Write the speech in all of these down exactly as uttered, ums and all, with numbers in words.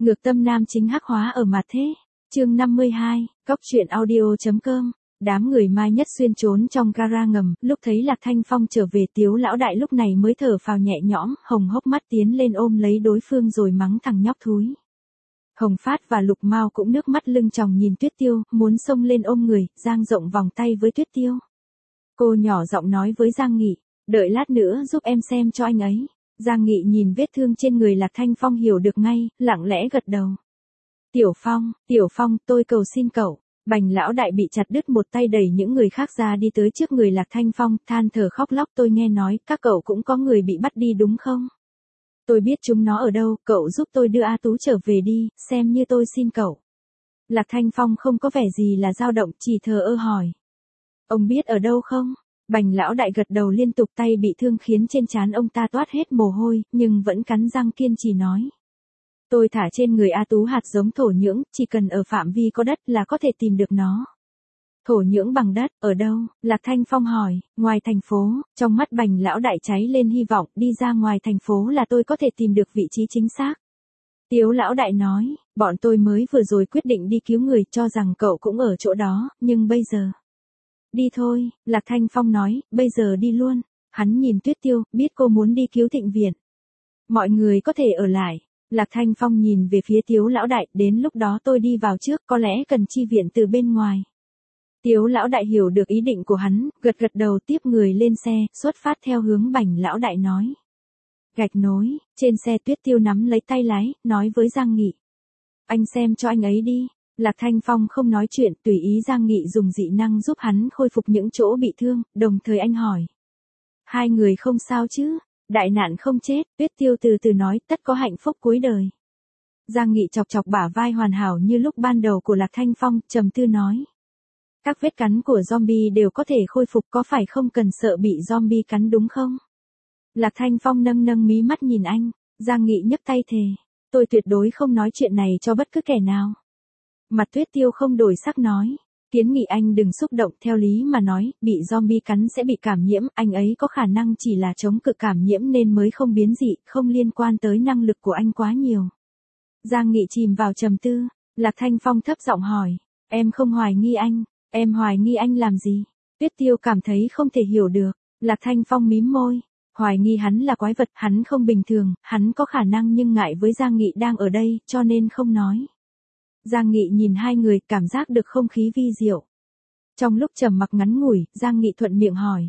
Ngược tâm nam chính hắc hóa ở mặt thế. Chương năm mươi hai, Cóc truyện audio.com. Đám người Mai Nhất Xuyên trốn trong gara ngầm, lúc thấy Lạc Thanh Phong trở về, Tiếu lão đại lúc này mới thở phào nhẹ nhõm, hồng hốc mắt tiến lên ôm lấy đối phương rồi mắng thằng nhóc thúi. Hồng Phát và Lục Mao cũng nước mắt lưng tròng nhìn Tuyết Tiêu, muốn xông lên ôm người, dang rộng vòng tay với Tuyết Tiêu. Cô nhỏ giọng nói với Giang Nghị, đợi lát nữa giúp em xem cho anh ấy. Giang Nghị nhìn vết thương trên người Lạc Thanh Phong hiểu được ngay, lặng lẽ gật đầu. Tiểu Phong, Tiểu Phong, tôi cầu xin cậu. Bành lão đại bị chặt đứt một tay, đẩy những người khác ra đi tới trước người Lạc Thanh Phong, than thở khóc lóc, tôi nghe nói các cậu cũng có người bị bắt đi đúng không? Tôi biết chúng nó ở đâu, cậu giúp tôi đưa A Tú trở về đi, xem như tôi xin cậu. Lạc Thanh Phong không có vẻ gì là dao động, chỉ thờ ơ hỏi. Ông biết ở đâu không? Bành lão đại gật đầu liên tục, tay bị thương khiến trên trán ông ta toát hết mồ hôi, nhưng vẫn cắn răng kiên trì nói. Tôi thả trên người A Tú hạt giống thổ nhưỡng, chỉ cần ở phạm vi có đất là có thể tìm được nó. Thổ nhưỡng bằng đất, ở đâu? Lạc Thanh Phong hỏi. Ngoài thành phố. Trong mắt bành lão đại cháy lên hy vọng, đi ra ngoài thành phố là tôi có thể tìm được vị trí chính xác. Tiếu lão đại nói, bọn tôi mới vừa rồi quyết định đi cứu người, cho rằng cậu cũng ở chỗ đó, nhưng bây giờ. Đi thôi, Lạc Thanh Phong nói, bây giờ đi luôn. Hắn nhìn Tuyết Tiêu, biết cô muốn đi cứu Thịnh Viện. Mọi người có thể ở lại. Lạc Thanh Phong nhìn về phía Tiếu lão đại, đến lúc đó tôi đi vào trước, có lẽ cần chi viện từ bên ngoài. Tiếu lão đại hiểu được ý định của hắn, gật gật đầu tiếp người lên xe, xuất phát theo hướng bành lão đại nói. Gạch nối, trên xe Tuyết Tiêu nắm lấy tay lái, nói với Giang Nghị. Anh xem cho anh ấy đi. Lạc Thanh Phong không nói chuyện, tùy ý Giang Nghị dùng dị năng giúp hắn khôi phục những chỗ bị thương, đồng thời anh hỏi. Hai người không sao chứ? Đại nạn không chết, Tuyết Tiêu từ từ nói, tất có hạnh phúc cuối đời. Giang Nghị chọc chọc bả vai hoàn hảo như lúc ban đầu của Lạc Thanh Phong, trầm tư nói. Các vết cắn của zombie đều có thể khôi phục, có phải không cần sợ bị zombie cắn đúng không? Lạc Thanh Phong nâng nâng mí mắt nhìn anh, Giang Nghị nhấc tay thề. Tôi tuyệt đối không nói chuyện này cho bất cứ kẻ nào. Mặt Tuyết Tiêu không đổi sắc nói. Kiến nghị anh đừng xúc động, theo lý mà nói, bị zombie cắn sẽ bị cảm nhiễm, anh ấy có khả năng chỉ là chống cự cảm nhiễm nên mới không biến dị, không liên quan tới năng lực của anh quá nhiều. Giang Nghị chìm vào trầm tư, Lạc Thanh Phong thấp giọng hỏi, em không hoài nghi anh, em hoài nghi anh làm gì? Tuyết Tiêu cảm thấy không thể hiểu được, Lạc Thanh Phong mím môi, hoài nghi hắn là quái vật, hắn không bình thường, hắn có khả năng nhưng ngại với Giang Nghị đang ở đây, cho nên không nói. Giang Nghị nhìn hai người, cảm giác được không khí vi diệu. Trong lúc trầm mặc ngắn ngủi, Giang Nghị thuận miệng hỏi.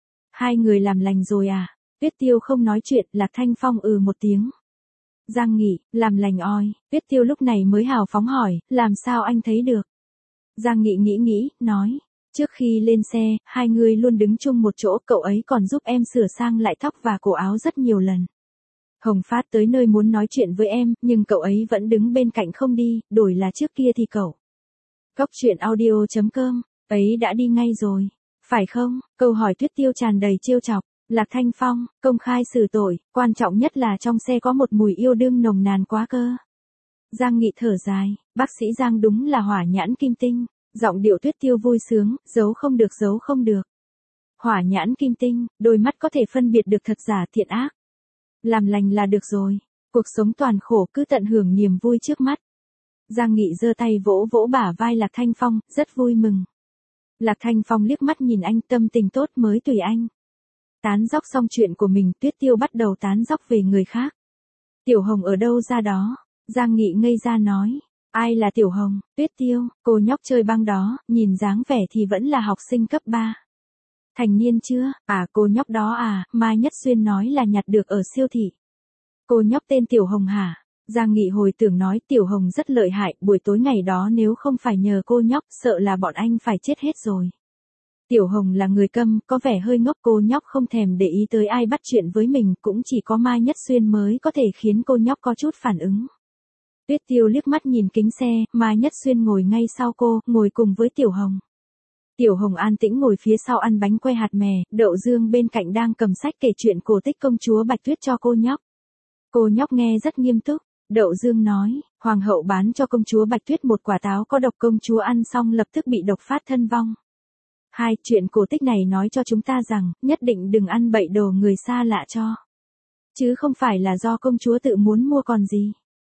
Hai người làm lành rồi à? Tuyết Tiêu không nói chuyện, Lạc Thanh Phong ừ một tiếng. Giang Nghị, làm lành oi, Tuyết Tiêu lúc này mới hào phóng hỏi, làm sao anh thấy được? Giang Nghị nghĩ nghĩ, nói. Trước khi lên xe, hai người luôn đứng chung một chỗ, cậu ấy còn giúp em sửa sang lại tóc và cổ áo rất nhiều lần. Hồng Phát tới nơi muốn nói chuyện với em, nhưng cậu ấy vẫn đứng bên cạnh không đi, đổi là trước kia thì cậu. Cóc truyện audio.com, ấy đã đi ngay rồi. Phải không? Câu hỏi Tuyết Tiêu tràn đầy trêu chọc. Lạc Thanh Phong, công khai xử tội, quan trọng nhất là trong xe có một mùi yêu đương nồng nàn quá cơ. Giang Nghị thở dài, bác sĩ Giang đúng là hỏa nhãn kim tinh. Giọng điệu Tuyết Tiêu vui sướng, giấu không được giấu không được. Hỏa nhãn kim tinh, đôi mắt có thể phân biệt được thật giả thiện ác. Làm lành là được rồi, cuộc sống toàn khổ cứ tận hưởng niềm vui trước mắt. Giang Nghị giơ tay vỗ vỗ bả vai Lạc Thanh Phong, rất vui mừng. Lạc Thanh Phong liếc mắt nhìn anh, tâm tình tốt mới tùy anh. Tán dóc xong chuyện của mình, Tuyết Tiêu bắt đầu tán dóc về người khác. Tiểu Hồng ở đâu ra đó? Giang Nghị ngây ra nói. Ai là Tiểu Hồng? Tuyết Tiêu, cô nhóc chơi băng đó, nhìn dáng vẻ thì vẫn là học sinh cấp ba. Thành niên chưa? À cô nhóc đó à, Mai Nhất Xuyên nói là nhặt được ở siêu thị. Cô nhóc tên Tiểu Hồng hả? Giang Nghị hồi tưởng nói Tiểu Hồng rất lợi hại, buổi tối ngày đó nếu không phải nhờ cô nhóc, sợ là bọn anh phải chết hết rồi. Tiểu Hồng là người câm, có vẻ hơi ngốc, cô nhóc không thèm để ý tới ai bắt chuyện với mình, cũng chỉ có Mai Nhất Xuyên mới có thể khiến cô nhóc có chút phản ứng. Tuyết Tiêu liếc mắt nhìn kính xe, Mai Nhất Xuyên ngồi ngay sau cô, ngồi cùng với Tiểu Hồng. Tiểu Hồng an tĩnh ngồi phía sau ăn bánh que hạt mè, Đậu Dương bên cạnh đang cầm sách kể chuyện cổ tích công chúa Bạch Tuyết cho cô nhóc. Cô nhóc nghe rất nghiêm túc, Đậu Dương nói, hoàng hậu bán cho công chúa Bạch Tuyết một quả táo có độc, công chúa ăn xong lập tức bị độc phát thân vong. Hai, chuyện cổ tích này nói cho chúng ta rằng, nhất định đừng ăn bậy đồ người xa lạ cho. Chứ không phải là do công chúa tự muốn mua còn gì.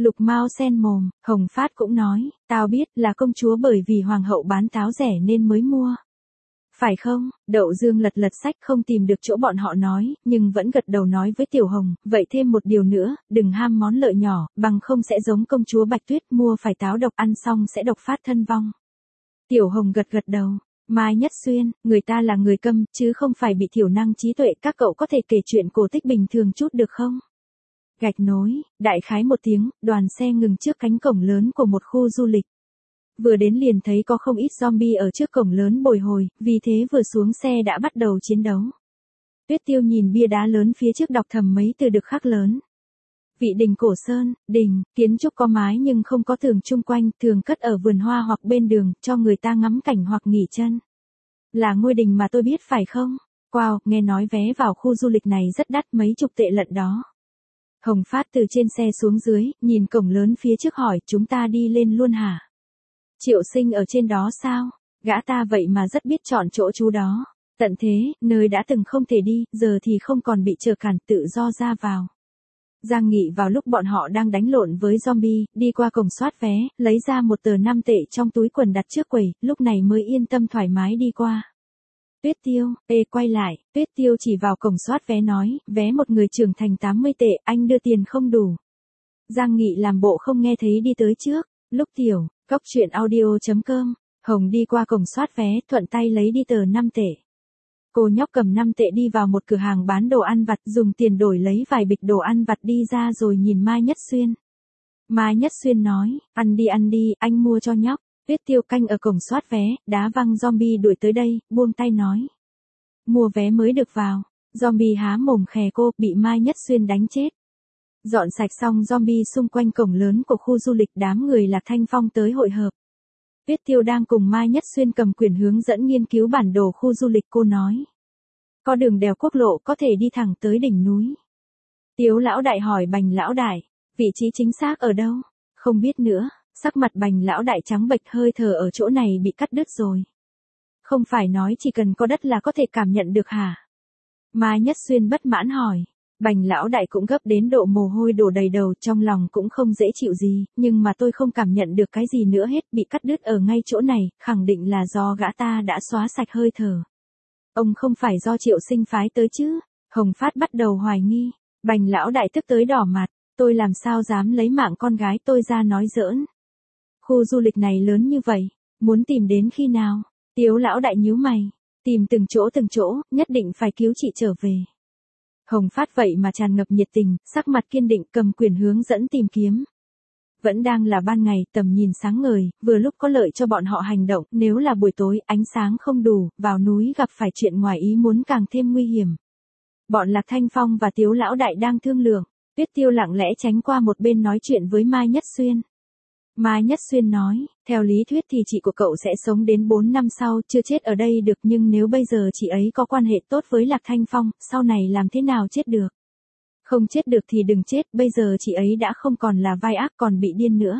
Lục Mao sen mồm, Hồng Phát cũng nói, tao biết là công chúa bởi vì hoàng hậu bán táo rẻ nên mới mua. Phải không? Đậu Dương lật lật sách không tìm được chỗ bọn họ nói, nhưng vẫn gật đầu nói với Tiểu Hồng, vậy thêm một điều nữa, đừng ham món lợi nhỏ, bằng không sẽ giống công chúa Bạch Tuyết mua phải táo độc ăn xong sẽ độc phát thân vong. Tiểu Hồng gật gật đầu. Mai Nhất Xuyên, người ta là người câm, chứ không phải bị thiểu năng trí tuệ, các cậu có thể kể chuyện cổ tích bình thường chút được không? Gạch nối, đại khái một tiếng, đoàn xe ngừng trước cánh cổng lớn của một khu du lịch. Vừa đến liền thấy có không ít zombie ở trước cổng lớn bồi hồi, vì thế vừa xuống xe đã bắt đầu chiến đấu. Tuyết Tiêu nhìn bia đá lớn phía trước đọc thầm mấy từ được khắc lớn. Vị đình cổ sơn, đình, kiến trúc có mái nhưng không có tường chung quanh, thường cất ở vườn hoa hoặc bên đường, cho người ta ngắm cảnh hoặc nghỉ chân. Là ngôi đình mà tôi biết phải không? Wow, nghe nói vé vào khu du lịch này rất đắt, mấy chục tệ lận đó. Hồng Phát từ trên xe xuống dưới, nhìn cổng lớn phía trước hỏi, chúng ta đi lên luôn hả? Triệu Sinh ở trên đó sao? Gã ta vậy mà rất biết chọn chỗ chú đó. Tận thế, nơi đã từng không thể đi, giờ thì không còn bị trở cản, tự do ra vào. Giang Nghị vào lúc bọn họ đang đánh lộn với zombie, đi qua cổng soát vé, lấy ra một tờ năm tệ trong túi quần đặt trước quầy, lúc này mới yên tâm thoải mái đi qua. Tuyết Tiêu, ê quay lại, Tuyết Tiêu chỉ vào cổng soát vé nói, vé một người trưởng thành tám mươi tệ, anh đưa tiền không đủ. Giang Nghị làm bộ không nghe thấy đi tới trước, lúc tiểu, cóc truyện audio chấm com, Hồng đi qua cổng soát vé, thuận tay lấy đi tờ năm tệ. Cô nhóc cầm năm tệ đi vào một cửa hàng bán đồ ăn vặt, dùng tiền đổi lấy vài bịch đồ ăn vặt đi ra rồi nhìn Mai Nhất Xuyên. Mai Nhất Xuyên nói, ăn đi ăn đi, anh mua cho nhóc. Tuyết Tiêu canh ở cổng soát vé, đá văng zombie đuổi tới đây, buông tay nói. Mua vé mới được vào. Zombie há mồm khè cô, bị Mai Nhất Xuyên đánh chết. Dọn sạch xong zombie xung quanh cổng lớn của khu du lịch, đám người Lạc Thanh Phong tới hội hợp. Tuyết Tiêu đang cùng Mai Nhất Xuyên cầm quyển hướng dẫn nghiên cứu bản đồ khu du lịch, cô nói. Có đường đèo quốc lộ có thể đi thẳng tới đỉnh núi. Tiếu lão đại hỏi Bành lão đại, vị trí chính xác ở đâu? Không biết nữa, sắc mặt Bành lão đại trắng bệch, hơi thở ở chỗ này bị cắt đứt rồi. Không phải nói chỉ cần có đất là có thể cảm nhận được hả? Mai Nhất Xuyên bất mãn hỏi. Bành lão đại cũng gấp đến độ mồ hôi đổ đầy đầu, trong lòng cũng không dễ chịu gì, nhưng mà tôi không cảm nhận được cái gì nữa hết, bị cắt đứt ở ngay chỗ này, khẳng định là do gã ta đã xóa sạch hơi thở. Ông không phải do Triệu Sinh phái tới chứ? Hồng Phát bắt đầu hoài nghi. Bành lão đại tức tới đỏ mặt, tôi làm sao dám lấy mạng con gái tôi ra nói giỡn. Khu du lịch này lớn như vậy, muốn tìm đến khi nào? Tiếu lão đại nhíu mày, tìm từng chỗ từng chỗ, nhất định phải cứu chị trở về. Hồng Phát vậy mà tràn ngập nhiệt tình, sắc mặt kiên định, cầm quyền hướng dẫn tìm kiếm. Vẫn đang là ban ngày, tầm nhìn sáng ngời, vừa lúc có lợi cho bọn họ hành động, nếu là buổi tối, ánh sáng không đủ, vào núi gặp phải chuyện ngoài ý muốn càng thêm nguy hiểm. Bọn Lạc Thanh Phong và Tiếu lão đại đang thương lượng, Tuyết Tiêu lặng lẽ tránh qua một bên nói chuyện với Mai Nhất Xuyên. Mai Nhất Xuyên nói, theo lý thuyết thì chị của cậu sẽ sống đến bốn năm sau, chưa chết ở đây được, nhưng nếu bây giờ chị ấy có quan hệ tốt với Lạc Thanh Phong, sau này làm thế nào chết được? Không chết được thì đừng chết, bây giờ chị ấy đã không còn là vai ác, còn bị điên nữa.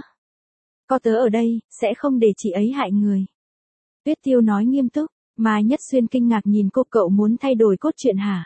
Có tớ ở đây, sẽ không để chị ấy hại người. Tuyết Tiêu nói nghiêm túc. Mai Nhất Xuyên kinh ngạc nhìn cô, cậu muốn thay đổi cốt truyện hả?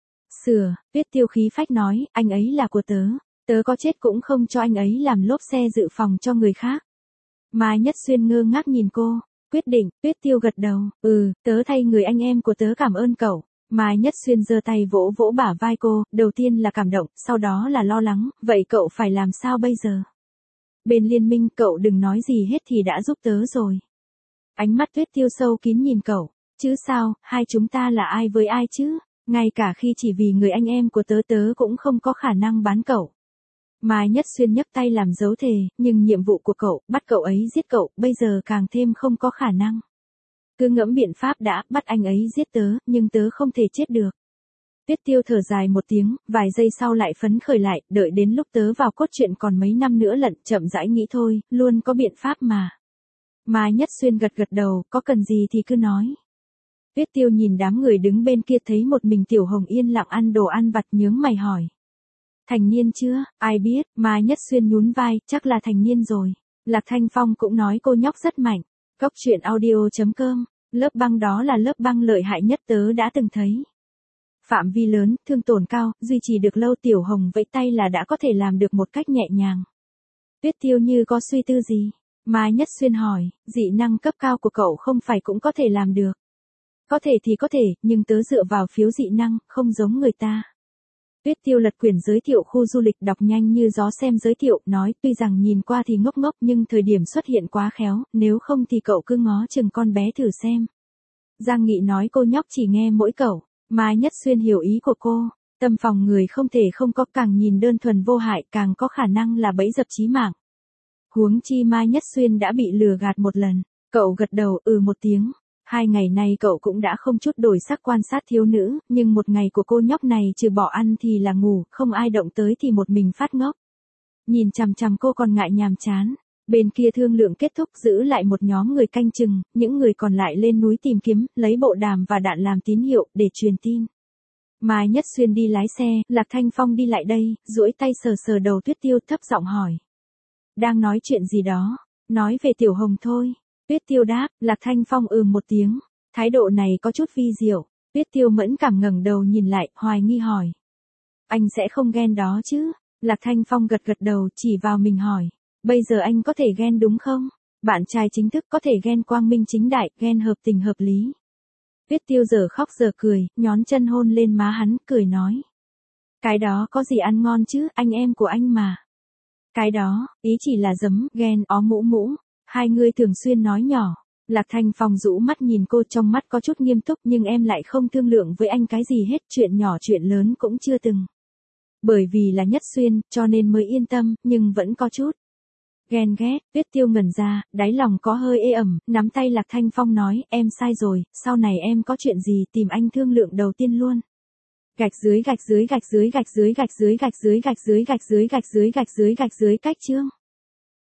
Sửa, Tuyết Tiêu khí phách nói, anh ấy là của tớ. Tớ có chết cũng không cho anh ấy làm lốp xe dự phòng cho người khác. Mai Nhất Xuyên ngơ ngác nhìn cô, quyết định. Tuyết Tiêu gật đầu, ừ, tớ thay người anh em của tớ cảm ơn cậu. Mai Nhất Xuyên giơ tay vỗ vỗ bả vai cô, đầu tiên là cảm động, sau đó là lo lắng, vậy cậu phải làm sao bây giờ? Bên liên minh, cậu đừng nói gì hết thì đã giúp tớ rồi. Ánh mắt Tuyết Tiêu sâu kín nhìn cậu, chứ sao, hai chúng ta là ai với ai chứ? Ngay cả khi chỉ vì người anh em của tớ tớ cũng không có khả năng bán cậu. Mai Nhất Xuyên nhấc tay làm dấu thề, nhưng nhiệm vụ của cậu, bắt cậu ấy giết cậu, bây giờ càng thêm không có khả năng. Cứ ngẫm biện pháp đã, bắt anh ấy giết tớ, nhưng tớ không thể chết được. Tuyết Tiêu thở dài một tiếng, vài giây sau lại phấn khởi lại, đợi đến lúc tớ vào cốt truyện còn mấy năm nữa lận, chậm rãi nghĩ thôi, luôn có biện pháp mà. Mai Nhất Xuyên gật gật đầu, có cần gì thì cứ nói. Tuyết Tiêu nhìn đám người đứng bên kia thấy một mình Tiểu Hồng yên lặng ăn đồ ăn vặt, nhướng mày hỏi. Thành niên chưa? Ai biết? Mai Nhất Xuyên nhún vai, chắc là thành niên rồi. Lạc Thanh Phong cũng nói cô nhóc rất mạnh. Cóc truyện audio chấm com, lớp băng đó là lớp băng lợi hại nhất tớ đã từng thấy. Phạm vi lớn, thương tổn cao, duy trì được lâu. Tiểu Hồng vẫy tay là đã có thể làm được một cách nhẹ nhàng. Tuyết Tiêu như có suy tư gì. Mai Nhất Xuyên hỏi, dị năng cấp cao của cậu không phải cũng có thể làm được. Có thể thì có thể, nhưng tớ dựa vào phiếu dị năng, không giống người ta. Tuyết Tiêu lật quyển giới thiệu khu du lịch đọc nhanh như gió xem giới thiệu, nói tuy rằng nhìn qua thì ngốc ngốc nhưng thời điểm xuất hiện quá khéo, nếu không thì cậu cứ ngó chừng con bé thử xem. Giang Nghị nói cô nhóc chỉ nghe mỗi cậu. Mai Nhất Xuyên hiểu ý của cô. Tâm phòng người không thể không có, càng nhìn đơn thuần vô hại càng có khả năng là bẫy dập chí mạng. Huống chi Mai Nhất Xuyên đã bị lừa gạt một lần. Cậu gật đầu ừ một tiếng. Hai ngày nay cậu cũng đã không chút đổi sắc quan sát thiếu nữ, nhưng một ngày của cô nhóc này trừ bỏ ăn thì là ngủ, không ai động tới thì một mình phát ngốc. Nhìn chằm chằm cô còn ngại nhàm chán. Bên kia thương lượng kết thúc giữ lại một nhóm người canh chừng, những người còn lại lên núi tìm kiếm, lấy bộ đàm và đạn làm tín hiệu để truyền tin. Mai Nhất Xuyên đi lái xe, Lạc Thanh Phong đi lại đây, duỗi tay sờ sờ đầu Tuyết Tiêu thấp giọng hỏi. Đang nói chuyện gì đó, nói về Tiểu Hồng thôi. Tuyết Tiêu đáp, Lạc Thanh Phong ừm một tiếng, thái độ này có chút vi diệu. Tuyết Tiêu mẫn cảm ngẩng đầu nhìn lại, hoài nghi hỏi. Anh sẽ không ghen đó chứ? Lạc Thanh Phong gật gật đầu chỉ vào mình hỏi. Bây giờ anh có thể ghen đúng không? Bạn trai chính thức có thể ghen quang minh chính đại, ghen hợp tình hợp lý. Tuyết Tiêu giờ khóc giờ cười, nhón chân hôn lên má hắn, cười nói. Cái đó có gì ăn ngon chứ, anh em của anh mà. Cái đó, ý chỉ là giấm, ghen, ó mũ mũ. Hai người thường xuyên nói nhỏ. Lạc Thanh Phong rũ mắt nhìn cô, trong mắt có chút nghiêm túc, nhưng em lại không thương lượng với anh cái gì hết, chuyện nhỏ chuyện lớn cũng chưa từng. Bởi vì là Nhất Xuyên, cho nên mới yên tâm, nhưng vẫn có chút ghen ghét. Tuyết Tiêu ngẩn ra, đáy lòng có hơi ê ẩm, nắm tay Lạc Thanh Phong nói, em sai rồi, sau này em có chuyện gì tìm anh thương lượng đầu tiên luôn. Gạch dưới gạch dưới gạch dưới gạch dưới gạch dưới gạch dưới gạch dưới gạch dưới gạch dưới gạch dưới gạch dưới cách chương.